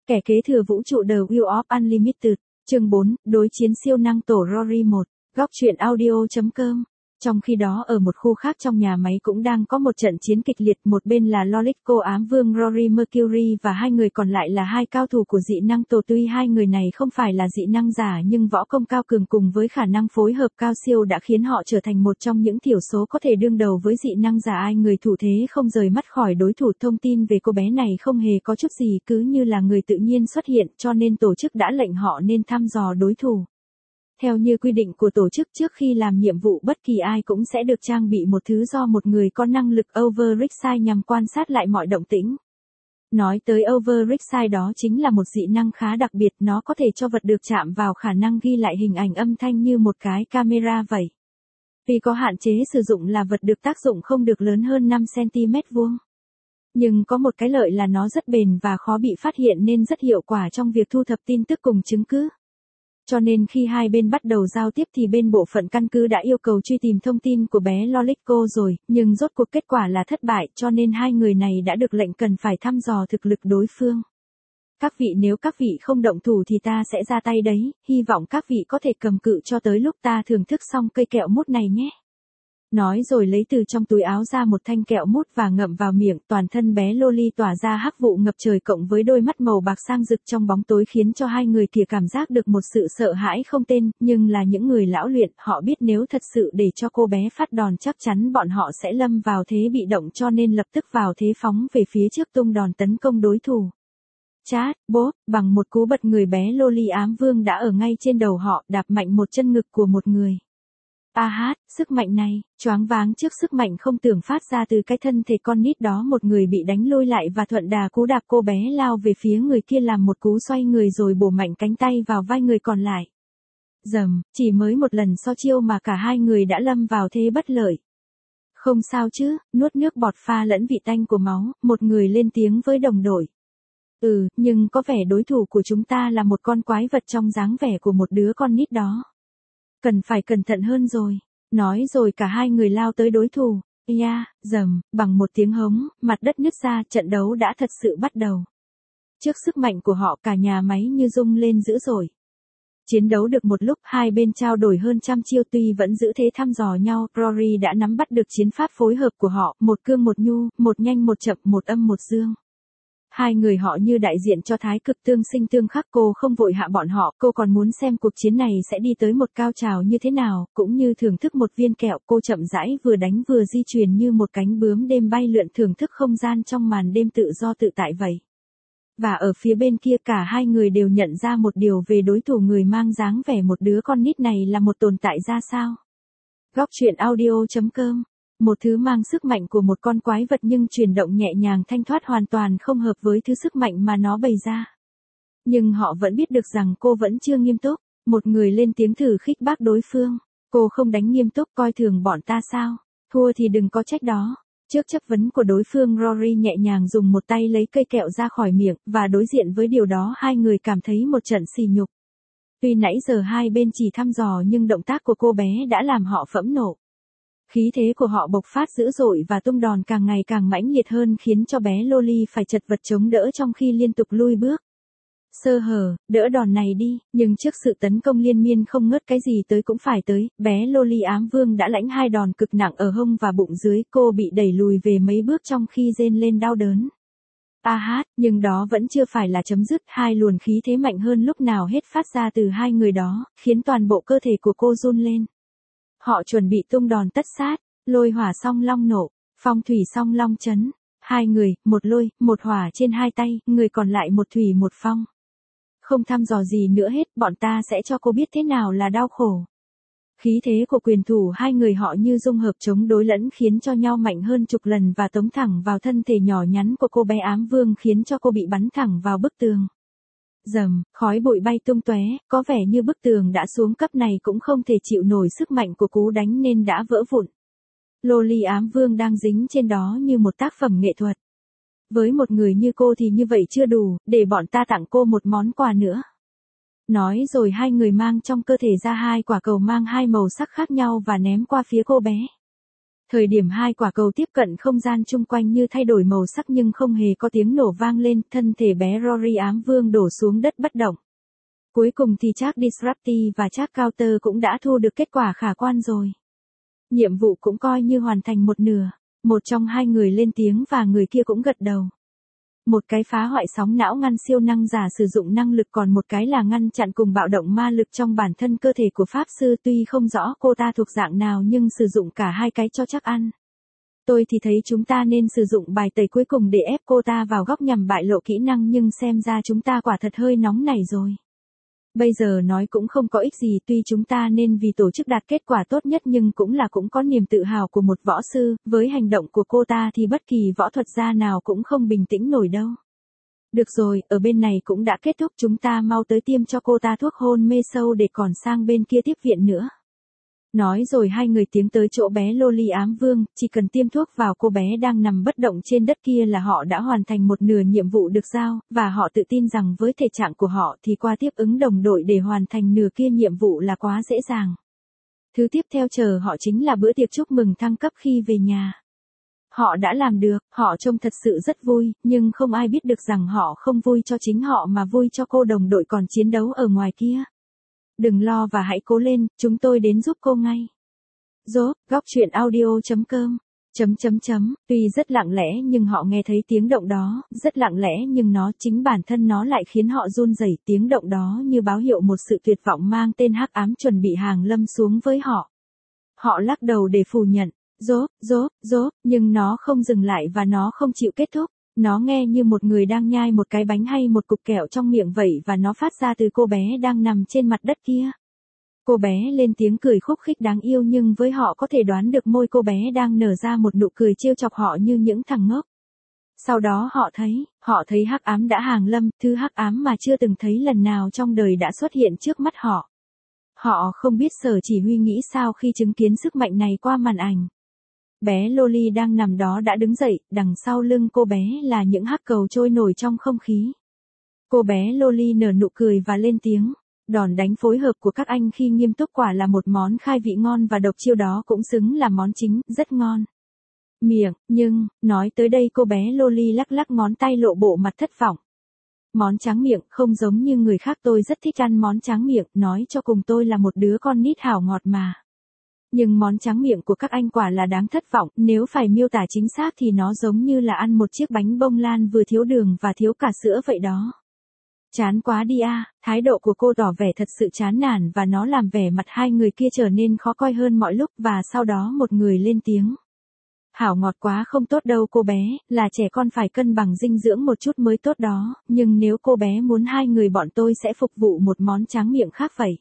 Kẻ kế thừa vũ trụ The Wheel of Unlimited, chương 4, đối chiến siêu năng tổ Rory 1, góc truyện audio.com. Trong khi đó ở một khu khác trong nhà máy cũng đang có một trận chiến kịch liệt, một bên là Lolico ám vương Rory Mercury và hai người còn lại là hai cao thủ của dị năng tổ. Tuy hai người này không phải là dị năng giả nhưng võ công cao cường cùng với khả năng phối hợp cao siêu đã khiến họ trở thành một trong những thiểu số có thể đương đầu với dị năng giả. Ai người thủ thế không rời mắt khỏi đối thủ. Thông tin về cô bé này không hề có chút gì, cứ như là người tự nhiên xuất hiện, cho nên tổ chức đã lệnh họ nên thăm dò đối thủ. Theo như quy định của tổ chức, trước khi làm nhiệm vụ bất kỳ ai cũng sẽ được trang bị một thứ do một người có năng lực Override nhằm quan sát lại mọi động tĩnh. Nói tới Override, đó chính là một dị năng khá đặc biệt, nó có thể cho vật được chạm vào khả năng ghi lại hình ảnh âm thanh như một cái camera vậy. Vì có hạn chế sử dụng là vật được tác dụng không được lớn hơn 5 cm vuông. Nhưng có một cái lợi là nó rất bền và khó bị phát hiện nên rất hiệu quả trong việc thu thập tin tức cùng chứng cứ. Cho nên khi hai bên bắt đầu giao tiếp thì bên bộ phận căn cứ đã yêu cầu truy tìm thông tin của bé Lolico rồi, nhưng rốt cuộc kết quả là thất bại, cho nên hai người này đã được lệnh cần phải thăm dò thực lực đối phương. Các vị, nếu các vị không động thủ thì ta sẽ ra tay đấy, hy vọng các vị có thể cầm cự cho tới lúc ta thưởng thức xong cây kẹo mút này nhé. Nói rồi lấy từ trong túi áo ra một thanh kẹo mút và ngậm vào miệng. Toàn thân bé Loli tỏa ra hắc vụ ngập trời cộng với đôi mắt màu bạc sang rực trong bóng tối khiến cho hai người kia cảm giác được một sự sợ hãi không tên, nhưng là những người lão luyện, họ biết nếu thật sự để cho cô bé phát đòn chắc chắn bọn họ sẽ lâm vào thế bị động, cho nên lập tức vào thế phóng về phía trước tung đòn tấn công đối thủ. Chát, bốp, bằng một cú bật người bé Loli ám vương đã ở ngay trên đầu họ, đạp mạnh một chân ngực của một người. Sức mạnh này, choáng váng trước sức mạnh không tưởng phát ra từ cái thân thể con nít đó, một người bị đánh lôi lại và thuận đà cú đạp cô bé lao về phía người kia làm một cú xoay người rồi bổ mạnh cánh tay vào vai người còn lại. Dầm, chỉ mới một lần so chiêu mà cả hai người đã lâm vào thế bất lợi. Không sao chứ, nuốt nước bọt pha lẫn vị tanh của máu, một người lên tiếng với đồng đội. Nhưng có vẻ đối thủ của chúng ta là một con quái vật trong dáng vẻ của một đứa con nít đó. Cần phải cẩn thận hơn rồi. Nói rồi cả hai người lao tới đối thủ. Dầm, bằng một tiếng hống, mặt đất nứt ra, trận đấu đã thật sự bắt đầu. Trước sức mạnh của họ cả nhà máy như rung lên dữ dội. Chiến đấu được một lúc, hai bên trao đổi hơn trăm chiêu tuy vẫn giữ thế thăm dò nhau. Rory đã nắm bắt được chiến pháp phối hợp của họ, một cương một nhu, một nhanh một chậm, một âm một dương. Hai người họ như đại diện cho thái cực tương sinh tương khắc. Cô không vội hạ bọn họ, cô còn muốn xem cuộc chiến này sẽ đi tới một cao trào như thế nào, cũng như thưởng thức một viên kẹo. Cô chậm rãi vừa đánh vừa di chuyển như một cánh bướm đêm bay lượn, thưởng thức không gian trong màn đêm tự do tự tại vậy. Và ở phía bên kia cả hai người đều nhận ra một điều về đối thủ người mang dáng vẻ một đứa con nít này là một tồn tại ra sao. Góc truyện audio.com. Một thứ mang sức mạnh của một con quái vật nhưng chuyển động nhẹ nhàng thanh thoát hoàn toàn không hợp với thứ sức mạnh mà nó bày ra. Nhưng họ vẫn biết được rằng cô vẫn chưa nghiêm túc. Một người lên tiếng thử khích bác đối phương. Cô không đánh nghiêm túc, coi thường bọn ta sao? Thua thì đừng có trách đó. Trước chất vấn của đối phương, Rory nhẹ nhàng dùng một tay lấy cây kẹo ra khỏi miệng, và đối diện với điều đó hai người cảm thấy một trận sỉ nhục. Tuy nãy giờ hai bên chỉ thăm dò nhưng động tác của cô bé đã làm họ phẫn nộ. Khí thế của họ bộc phát dữ dội và tung đòn càng ngày càng mãnh liệt hơn khiến cho bé Loli phải chật vật chống đỡ trong khi liên tục lui bước. Sơ hở, đỡ đòn này đi, nhưng trước sự tấn công liên miên không ngớt, cái gì tới cũng phải tới, bé Loli ám vương đã lãnh hai đòn cực nặng ở hông và bụng dưới. Cô bị đẩy lùi về mấy bước trong khi rên lên đau đớn. Nhưng đó vẫn chưa phải là chấm dứt, hai luồng khí thế mạnh hơn lúc nào hết phát ra từ hai người đó, khiến toàn bộ cơ thể của cô run lên. Họ chuẩn bị tung đòn tất sát, lôi hỏa song long nổ, phong thủy song long chấn. Hai người, một lôi, một hỏa trên hai tay, người còn lại một thủy một phong. Không thăm dò gì nữa hết, bọn ta sẽ cho cô biết thế nào là đau khổ. Khí thế của quyền thủ hai người họ như dung hợp chống đối lẫn khiến cho nhau mạnh hơn chục lần và tống thẳng vào thân thể nhỏ nhắn của cô bé ám vương khiến cho cô bị bắn thẳng vào bức tường. Dầm, khói bụi bay tung tóe, có vẻ như bức tường đã xuống cấp này cũng không thể chịu nổi sức mạnh của cú đánh nên đã vỡ vụn. Loli ám vương đang dính trên đó như một tác phẩm nghệ thuật. Với một người như cô thì như vậy chưa đủ, để bọn ta tặng cô một món quà nữa. Nói rồi hai người mang trong cơ thể ra hai quả cầu mang hai màu sắc khác nhau và ném qua phía cô bé. Thời điểm hai quả cầu tiếp cận không gian chung quanh như thay đổi màu sắc nhưng không hề có tiếng nổ vang lên, thân thể bé Rory ám vương đổ xuống đất bất động. Cuối cùng thì Jack Disrupti và Jack Counter cũng đã thu được kết quả khả quan rồi. Nhiệm vụ cũng coi như hoàn thành một nửa. Một trong hai người lên tiếng và người kia cũng gật đầu. Một cái phá hoại sóng não ngăn siêu năng giả sử dụng năng lực, còn một cái là ngăn chặn cùng bạo động ma lực trong bản thân cơ thể của Pháp Sư. Tuy không rõ cô ta thuộc dạng nào nhưng sử dụng cả hai cái cho chắc ăn. Tôi thì thấy chúng ta nên sử dụng bài tẩy cuối cùng để ép cô ta vào góc nhằm bại lộ kỹ năng, nhưng xem ra chúng ta quả thật hơi nóng nảy rồi. Bây giờ nói cũng không có ích gì, tuy chúng ta nên vì tổ chức đạt kết quả tốt nhất nhưng cũng có niềm tự hào của một võ sư, với hành động của cô ta thì bất kỳ võ thuật gia nào cũng không bình tĩnh nổi đâu. Được rồi, ở bên này cũng đã kết thúc, chúng ta mau tới tiêm cho cô ta thuốc hôn mê sâu để còn sang bên kia tiếp viện nữa. Nói rồi hai người tiến tới chỗ bé Loli ám vương, chỉ cần tiêm thuốc vào cô bé đang nằm bất động trên đất kia là họ đã hoàn thành một nửa nhiệm vụ được giao, và họ tự tin rằng với thể trạng của họ thì qua tiếp ứng đồng đội để hoàn thành nửa kia nhiệm vụ là quá dễ dàng. Thứ tiếp theo chờ họ chính là bữa tiệc chúc mừng thăng cấp khi về nhà. Họ đã làm được, họ trông thật sự rất vui, nhưng không ai biết được rằng họ không vui cho chính họ mà vui cho cô đồng đội còn chiến đấu ở ngoài kia. Đừng lo và hãy cố lên, chúng tôi đến giúp cô ngay. Góc truyện audio.com. Tuy rất lặng lẽ nhưng họ nghe thấy tiếng động đó, rất lặng lẽ nhưng chính bản thân nó lại khiến họ run rẩy. Tiếng động đó như báo hiệu một sự tuyệt vọng mang tên hắc ám chuẩn bị hàng lâm xuống với họ. Họ lắc đầu để phủ nhận. Nhưng nó không dừng lại và nó không chịu kết thúc. Nó nghe như một người đang nhai một cái bánh hay một cục kẹo trong miệng vậy, và nó phát ra từ cô bé đang nằm trên mặt đất kia. Cô bé lên tiếng cười khúc khích đáng yêu, nhưng với họ có thể đoán được môi cô bé đang nở ra một nụ cười trêu chọc họ như những thằng ngốc. Sau đó họ thấy hắc ám đã hàng lâm, thứ hắc ám mà chưa từng thấy lần nào trong đời đã xuất hiện trước mắt họ. Họ không biết sở chỉ huy nghĩ sao khi chứng kiến sức mạnh này qua màn ảnh. Bé Loli đang nằm đó đã đứng dậy, đằng sau lưng cô bé là những hắc cầu trôi nổi trong không khí. Cô bé Loli nở nụ cười và lên tiếng. Đòn đánh phối hợp của các anh khi nghiêm túc quả là một món khai vị ngon và độc, chiêu đó cũng xứng là món chính, rất ngon. Nhưng, nói tới đây cô bé Loli lắc lắc ngón tay lộ bộ mặt thất vọng. Món tráng miệng, không giống như người khác, tôi rất thích ăn món tráng miệng, nói cho cùng tôi là một đứa con nít hảo ngọt mà. Nhưng món tráng miệng của các anh quả là đáng thất vọng, nếu phải miêu tả chính xác thì nó giống như là ăn một chiếc bánh bông lan vừa thiếu đường và thiếu cả sữa vậy đó. Chán quá đi à, thái độ của cô tỏ vẻ thật sự chán nản và nó làm vẻ mặt hai người kia trở nên khó coi hơn mọi lúc, và sau đó một người lên tiếng. Hảo ngọt quá không tốt đâu cô bé, là trẻ con phải cân bằng dinh dưỡng một chút mới tốt đó, nhưng nếu cô bé muốn hai người bọn tôi sẽ phục vụ một món tráng miệng khác vậy.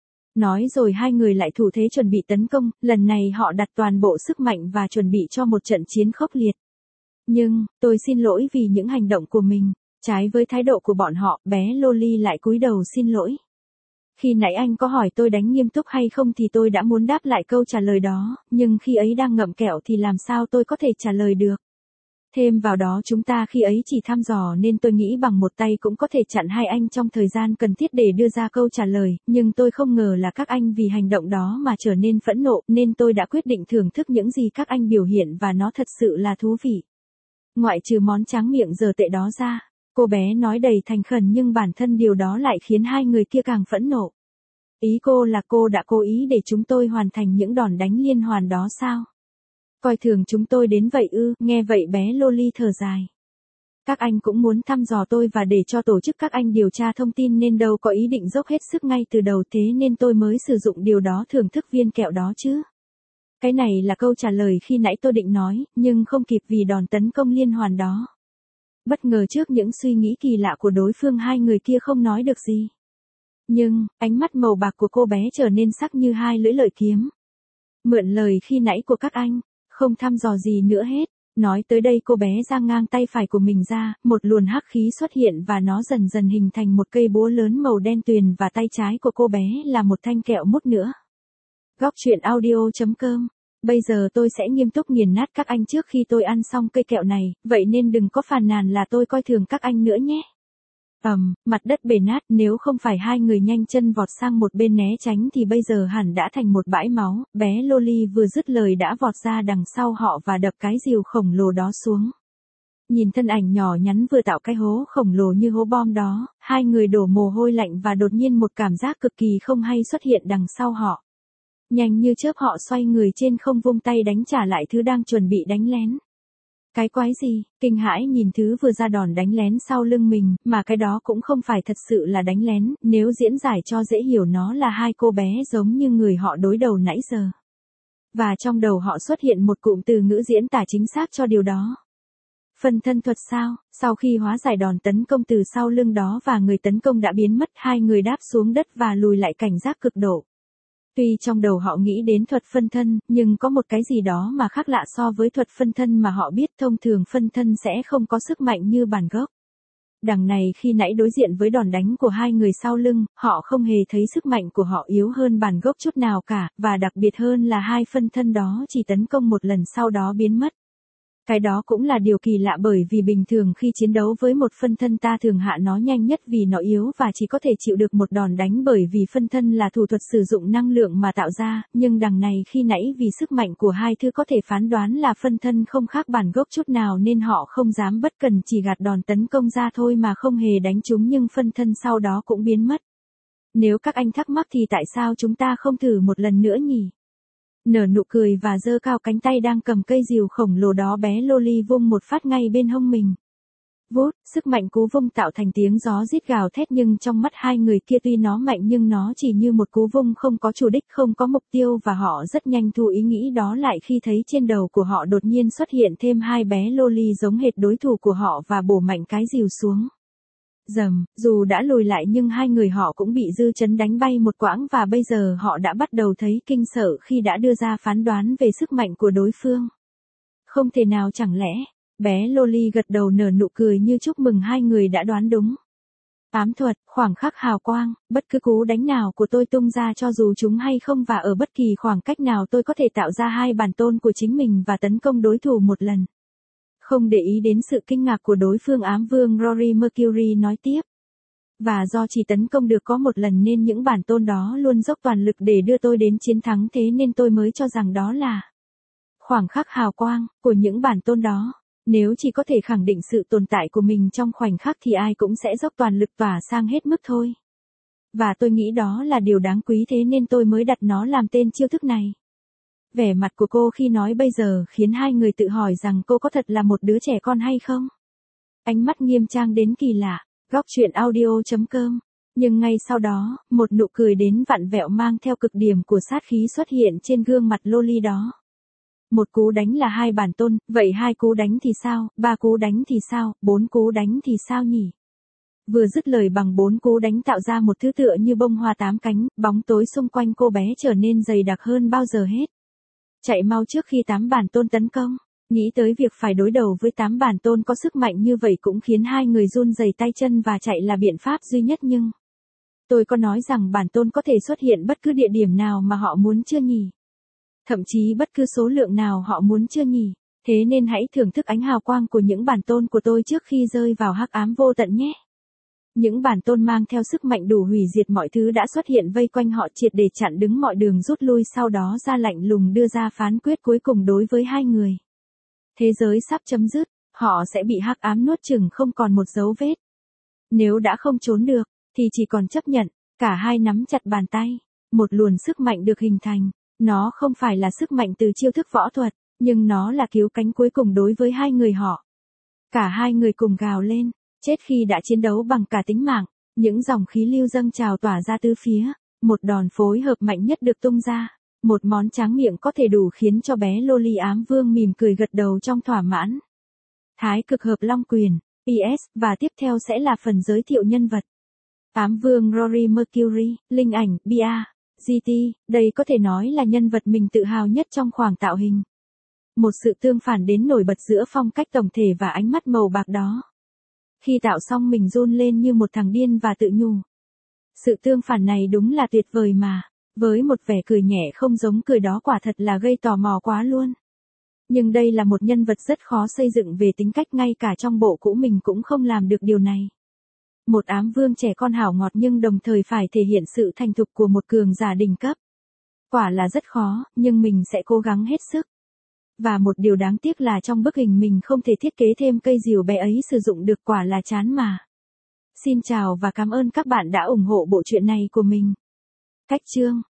Nói rồi hai người lại thủ thế chuẩn bị tấn công, lần này họ đặt toàn bộ sức mạnh và chuẩn bị cho một trận chiến khốc liệt. Nhưng, tôi xin lỗi vì những hành động của mình. Trái với thái độ của bọn họ, bé Loli lại cúi đầu xin lỗi. Khi nãy anh có hỏi tôi đánh nghiêm túc hay không thì tôi đã muốn đáp lại câu trả lời đó, nhưng khi ấy đang ngậm kẹo thì làm sao tôi có thể trả lời được. Thêm vào đó chúng ta khi ấy chỉ thăm dò nên tôi nghĩ bằng một tay cũng có thể chặn hai anh trong thời gian cần thiết để đưa ra câu trả lời, nhưng tôi không ngờ là các anh vì hành động đó mà trở nên phẫn nộ, nên tôi đã quyết định thưởng thức những gì các anh biểu hiện và nó thật sự là thú vị. Ngoại trừ món tráng miệng dở tệ đó ra. Cô bé nói đầy thành khẩn, nhưng bản thân điều đó lại khiến hai người kia càng phẫn nộ. Ý cô là cô đã cố ý để chúng tôi hoàn thành những đòn đánh liên hoàn đó sao? Coi thường chúng tôi đến vậy ư? Nghe vậy bé Loli thở dài. Các anh cũng muốn thăm dò tôi và để cho tổ chức các anh điều tra thông tin nên đâu có ý định dốc hết sức ngay từ đầu, thế nên tôi mới sử dụng điều đó thưởng thức viên kẹo đó chứ. Cái này là câu trả lời khi nãy tôi định nói, nhưng không kịp vì đòn tấn công liên hoàn đó. Bất ngờ trước những suy nghĩ kỳ lạ của đối phương, hai người kia không nói được gì. Nhưng, ánh mắt màu bạc của cô bé trở nên sắc như hai lưỡi lợi kiếm. Mượn lời khi nãy của các anh, không thăm dò gì nữa hết. Nói tới đây cô bé giang ngang tay phải của mình ra, một luồn hắc khí xuất hiện và nó dần dần hình thành một cây búa lớn màu đen tuyền, và tay trái của cô bé là một thanh kẹo mút nữa. Góc truyện audio.com. Bây giờ tôi sẽ nghiêm túc nghiền nát các anh trước khi tôi ăn xong cây kẹo này, vậy nên đừng có phàn nàn là tôi coi thường các anh nữa nhé. Mặt đất bể nát, nếu không phải hai người nhanh chân vọt sang một bên né tránh thì bây giờ hẳn đã thành một bãi máu, bé Loli vừa dứt lời đã vọt ra đằng sau họ và đập cái rìu khổng lồ đó xuống. Nhìn thân ảnh nhỏ nhắn vừa tạo cái hố khổng lồ như hố bom đó, hai người đổ mồ hôi lạnh và đột nhiên một cảm giác cực kỳ không hay xuất hiện đằng sau họ. Nhanh như chớp họ xoay người trên không vung tay đánh trả lại thứ đang chuẩn bị đánh lén. Cái quái gì, kinh hãi nhìn thứ vừa ra đòn đánh lén sau lưng mình, mà cái đó cũng không phải thật sự là đánh lén, nếu diễn giải cho dễ hiểu nó là hai cô bé giống như người họ đối đầu nãy giờ. Và trong đầu họ xuất hiện một cụm từ ngữ diễn tả chính xác cho điều đó. Phân thân thuật sao, sau khi hóa giải đòn tấn công từ sau lưng đó và người tấn công đã biến mất, hai người đáp xuống đất và lùi lại cảnh giác cực độ. Tuy trong đầu họ nghĩ đến thuật phân thân, nhưng có một cái gì đó mà khác lạ so với thuật phân thân mà họ biết. Thông thường phân thân sẽ không có sức mạnh như bản gốc. Đằng này khi nãy đối diện với đòn đánh của hai người sau lưng, họ không hề thấy sức mạnh của họ yếu hơn bản gốc chút nào cả, và đặc biệt hơn là hai phân thân đó chỉ tấn công một lần sau đó biến mất. Cái đó cũng là điều kỳ lạ bởi vì bình thường khi chiến đấu với một phân thân ta thường hạ nó nhanh nhất vì nó yếu và chỉ có thể chịu được một đòn đánh bởi vì phân thân là thủ thuật sử dụng năng lượng mà tạo ra, nhưng đằng này khi nãy vì sức mạnh của hai thứ có thể phán đoán là phân thân không khác bản gốc chút nào nên họ không dám bất cần chỉ gạt đòn tấn công ra thôi mà không hề đánh chúng nhưng phân thân sau đó cũng biến mất. Nếu các anh thắc mắc thì tại sao chúng ta không thử một lần nữa nhỉ? Nở nụ cười và giơ cao cánh tay đang cầm cây rìu khổng lồ đó bé Loli vung một phát ngay bên hông mình. Vút, sức mạnh cú vung tạo thành tiếng gió rít gào thét nhưng trong mắt hai người kia tuy nó mạnh nhưng nó chỉ như một cú vung không có chủ đích không có mục tiêu và họ rất nhanh thu ý nghĩ đó lại khi thấy trên đầu của họ đột nhiên xuất hiện thêm hai bé Loli giống hệt đối thủ của họ và bổ mạnh cái rìu xuống. Dầm, dù đã lùi lại nhưng hai người họ cũng bị dư chấn đánh bay một quãng và bây giờ họ đã bắt đầu thấy kinh sợ khi đã đưa ra phán đoán về sức mạnh của đối phương. Không thể nào chẳng lẽ, bé Loli gật đầu nở nụ cười như chúc mừng hai người đã đoán đúng. Ám thuật, khoảng khắc hào quang, bất cứ cú đánh nào của tôi tung ra cho dù chúng hay không và ở bất kỳ khoảng cách nào tôi có thể tạo ra hai bản tôn của chính mình và tấn công đối thủ một lần. Không để ý đến sự kinh ngạc của đối phương ám vương Rory Mercury nói tiếp. Và do chỉ tấn công được có một lần nên những bản tôn đó luôn dốc toàn lực để đưa tôi đến chiến thắng thế nên tôi mới cho rằng đó là khoảng khắc hào quang của những bản tôn đó. Nếu chỉ có thể khẳng định sự tồn tại của mình trong khoảnh khắc thì ai cũng sẽ dốc toàn lực tỏa sang hết mức thôi. Và tôi nghĩ đó là điều đáng quý thế nên tôi mới đặt nó làm tên chiêu thức này. Vẻ mặt của cô khi nói bây giờ khiến hai người tự hỏi rằng cô có thật là một đứa trẻ con hay không. Ánh mắt nghiêm trang đến kỳ lạ, góc truyện audio.com. Nhưng ngay sau đó, một nụ cười đến vặn vẹo mang theo cực điểm của sát khí xuất hiện trên gương mặt Loli đó. Một cú đánh là hai bản tôn, vậy hai cú đánh thì sao, ba cú đánh thì sao, bốn cú đánh thì sao nhỉ? Vừa dứt lời bằng bốn cú đánh tạo ra một thứ tựa như bông hoa tám cánh, bóng tối xung quanh cô bé trở nên dày đặc hơn bao giờ hết. Chạy mau trước khi tám bản tôn tấn công. Nghĩ tới việc phải đối đầu với tám bản tôn có sức mạnh như vậy cũng khiến hai người run rẩy tay chân và chạy là biện pháp duy nhất nhưng tôi có nói rằng bản tôn có thể xuất hiện bất cứ địa điểm nào mà họ muốn chưa nhỉ? Thậm chí bất cứ số lượng nào họ muốn chưa nhỉ? Thế nên hãy thưởng thức ánh hào quang của những bản tôn của tôi trước khi rơi vào hắc ám vô tận nhé. Những bản tôn mang theo sức mạnh đủ hủy diệt mọi thứ đã xuất hiện vây quanh họ triệt để chặn đứng mọi đường rút lui sau đó ra lạnh lùng đưa ra phán quyết cuối cùng đối với hai người. Thế giới sắp chấm dứt, họ sẽ bị hắc ám nuốt chửng không còn một dấu vết. Nếu đã không trốn được, thì chỉ còn chấp nhận, cả hai nắm chặt bàn tay, một luồng sức mạnh được hình thành. Nó không phải là sức mạnh từ chiêu thức võ thuật, nhưng nó là cứu cánh cuối cùng đối với hai người họ. Cả hai người cùng gào lên, chết khi đã chiến đấu bằng cả tính mạng, những dòng khí lưu dâng trào tỏa ra tứ phía, một đòn phối hợp mạnh nhất được tung ra, một món tráng miệng có thể đủ khiến cho bé Loli ám vương mỉm cười gật đầu trong thỏa mãn. Thái cực hợp long quyền, PS, và tiếp theo sẽ là phần giới thiệu nhân vật. Ám vương Rory Mercury, linh ảnh, Bia. GT, đây có thể nói là nhân vật mình tự hào nhất trong khoảng tạo hình. Một sự tương phản đến nổi bật giữa phong cách tổng thể và ánh mắt màu bạc đó. Khi tạo xong mình run lên như một thằng điên và tự nhủ. Sự tương phản này đúng là tuyệt vời mà, với một vẻ cười nhẹ không giống cười đó quả thật là gây tò mò quá luôn. Nhưng đây là một nhân vật rất khó xây dựng về tính cách ngay cả trong bộ cũ mình cũng không làm được điều này. Một ám vương trẻ con hảo ngọt nhưng đồng thời phải thể hiện sự thành thục của một cường giả đỉnh cấp. Quả là rất khó, nhưng mình sẽ cố gắng hết sức. Và một điều đáng tiếc là trong bức hình mình không thể thiết kế thêm cây diều bé ấy sử dụng được, quả là chán mà. Xin chào và cảm ơn các bạn đã ủng hộ bộ truyện này của mình. Cách chương